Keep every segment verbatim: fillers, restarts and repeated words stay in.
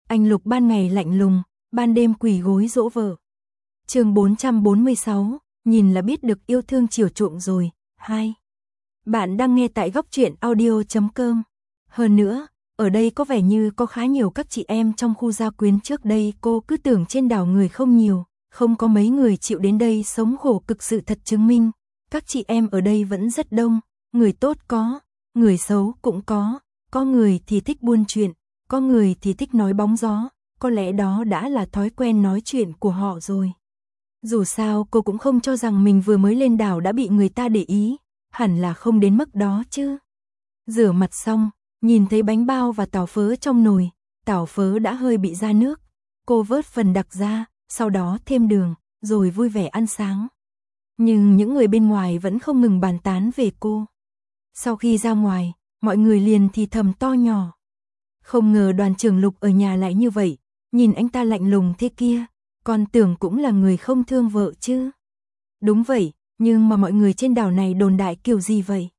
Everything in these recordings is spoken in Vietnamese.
Anh Lục ban ngày lạnh lùng, ban đêm quỳ gối dỗ vợ. Chương bốn trăm bốn mươi sáu, nhìn là biết được yêu thương chiều chuộng rồi. Hai. Bạn đang nghe tại góc truyện audio chấm com. Hơn nữa, ở đây có vẻ như có khá nhiều các chị em trong khu gia quyến, trước đây cô cứ tưởng trên đảo người không nhiều, không có mấy người chịu đến đây sống khổ cực, sự thật chứng minh, các chị em ở đây vẫn rất đông, người tốt có, người xấu cũng có, có người thì thích buôn chuyện, có người thì thích nói bóng gió, có lẽ đó đã là thói quen nói chuyện của họ rồi. Dù sao cô cũng không cho rằng mình vừa mới lên đảo đã bị người ta để ý, hẳn là không đến mức đó chứ. Rửa mặt xong, nhìn thấy bánh bao và tàu phớ trong nồi, tàu phớ đã hơi bị ra nước, cô vớt phần đặc ra, sau đó thêm đường, rồi vui vẻ ăn sáng. Nhưng những người bên ngoài vẫn không ngừng bàn tán về cô. Sau khi ra ngoài, mọi người liền thì thầm to nhỏ. Không ngờ Đoàn trưởng Lục ở nhà lại như vậy, nhìn anh ta lạnh lùng thế kia, còn tưởng cũng là người không thương vợ chứ. Đúng vậy, nhưng mà mọi người trên đảo này đồn đại kiểu gì vậy?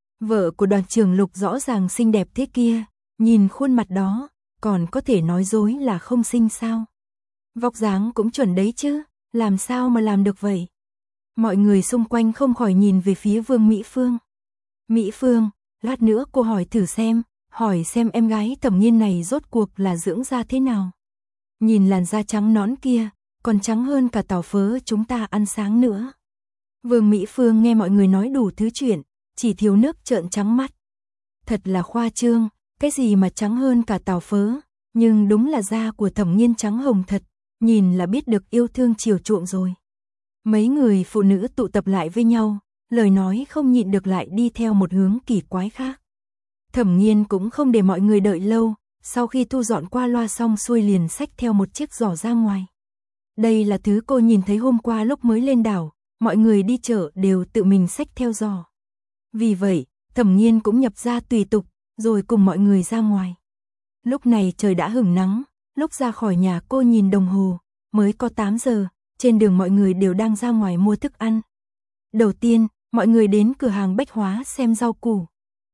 Vợ của Đoàn trưởng Lục rõ ràng xinh đẹp thế kia, nhìn khuôn mặt đó, còn có thể nói dối là không xinh sao? Vóc dáng cũng chuẩn đấy chứ, làm sao mà làm được vậy? Mọi người xung quanh không khỏi nhìn về phía Vương Mỹ Phương. Mỹ Phương, lát nữa cô hỏi thử xem, hỏi xem em gái Thẩm Nghiên này rốt cuộc là dưỡng da thế nào. Nhìn làn da trắng nõn kia, còn trắng hơn cả tàu phớ chúng ta ăn sáng nữa. Vương Mỹ Phương nghe mọi người nói đủ thứ chuyện, chỉ thiếu nước trợn trắng mắt. Thật là khoa trương, cái gì mà trắng hơn cả tàu phớ, nhưng đúng là da của Thẩm Nghiên trắng hồng thật, nhìn là biết được yêu thương chiều chuộng rồi. Mấy người phụ nữ tụ tập lại với nhau, lời nói không nhịn được lại đi theo một hướng kỳ quái khác. Thẩm Nghiên cũng không để mọi người đợi lâu, sau khi thu dọn qua loa xong xuôi liền xách theo một chiếc giỏ ra ngoài. Đây là thứ cô nhìn thấy hôm qua lúc mới lên đảo, mọi người đi chợ đều tự mình xách theo giỏ. Vì vậy, Thẩm Nghiên cũng nhập ra tùy tục, rồi cùng mọi người ra ngoài. Lúc này trời đã hửng nắng, lúc ra khỏi nhà cô nhìn đồng hồ, mới có tám giờ, trên đường mọi người đều đang ra ngoài mua thức ăn. Đầu tiên, mọi người đến cửa hàng bách hóa xem rau củ.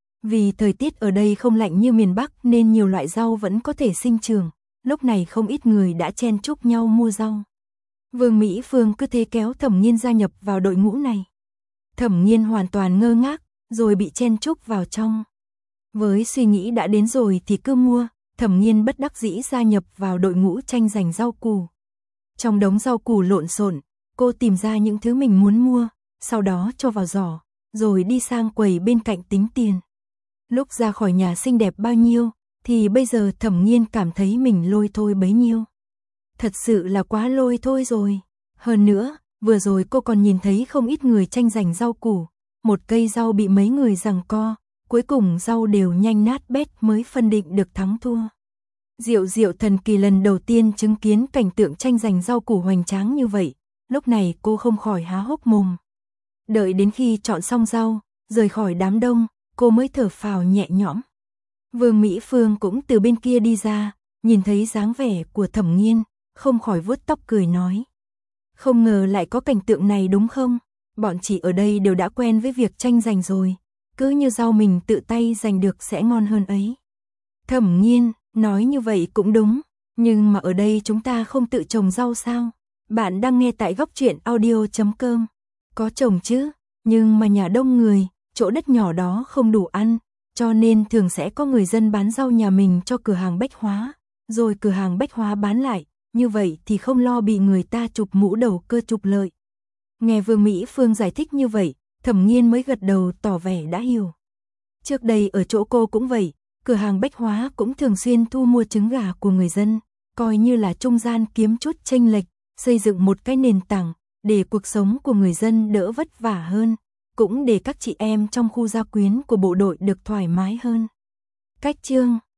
Vì thời tiết ở đây không lạnh như miền Bắc nên nhiều loại rau vẫn có thể sinh trưởng, lúc này không ít người đã chen chúc nhau mua rau. Vương Mỹ Phương cứ thế kéo Thẩm Nghiên gia nhập vào đội ngũ này. Thẩm Nghiên hoàn toàn ngơ ngác, rồi bị chen chúc vào trong. Với suy nghĩ đã đến rồi thì cứ mua, Thẩm Nghiên bất đắc dĩ gia nhập vào đội ngũ tranh giành rau củ. Trong đống rau củ lộn xộn, cô tìm ra những thứ mình muốn mua, sau đó cho vào giỏ, rồi đi sang quầy bên cạnh tính tiền. Lúc ra khỏi nhà xinh đẹp bao nhiêu, thì bây giờ Thẩm Nghiên cảm thấy mình lôi thôi bấy nhiêu. Thật sự là quá lôi thôi rồi. Hơn nữa, vừa rồi cô còn nhìn thấy không ít người tranh giành rau củ, một cây rau bị mấy người giằng co, cuối cùng rau đều nhanh nát bét mới phân định được thắng thua. Diệu diệu thần kỳ lần đầu tiên chứng kiến cảnh tượng tranh giành rau củ hoành tráng như vậy, lúc này cô không khỏi há hốc mồm. Đợi đến khi chọn xong rau, rời khỏi đám đông, cô mới thở phào nhẹ nhõm. Vương Mỹ Phương cũng từ bên kia đi ra, nhìn thấy dáng vẻ của Thẩm Nghiên, không khỏi vuốt tóc cười nói. Không ngờ lại có cảnh tượng này đúng không? Bọn chị ở đây đều đã quen với việc tranh giành rồi, cứ như rau mình tự tay giành được sẽ ngon hơn ấy. Thẩm Nghiên, nói như vậy cũng đúng, nhưng mà ở đây chúng ta không tự trồng rau sao? Bạn đang nghe tại góc truyện audio chấm com. Có trồng chứ, nhưng mà nhà đông người, chỗ đất nhỏ đó không đủ ăn, cho nên thường sẽ có người dân bán rau nhà mình cho cửa hàng bách hóa, rồi cửa hàng bách hóa bán lại, như vậy thì không lo bị người ta chụp mũ đầu cơ trục lợi. Nghe Vương Mỹ Phương giải thích như vậy, Thẩm Nghiên mới gật đầu tỏ vẻ đã hiểu. Trước đây ở chỗ cô cũng vậy, cửa hàng bách hóa cũng thường xuyên thu mua trứng gà của người dân, coi như là trung gian kiếm chút chênh lệch, xây dựng một cái nền tảng, để cuộc sống của người dân đỡ vất vả hơn, cũng để các chị em trong khu gia quyến của bộ đội được thoải mái hơn. Cách chương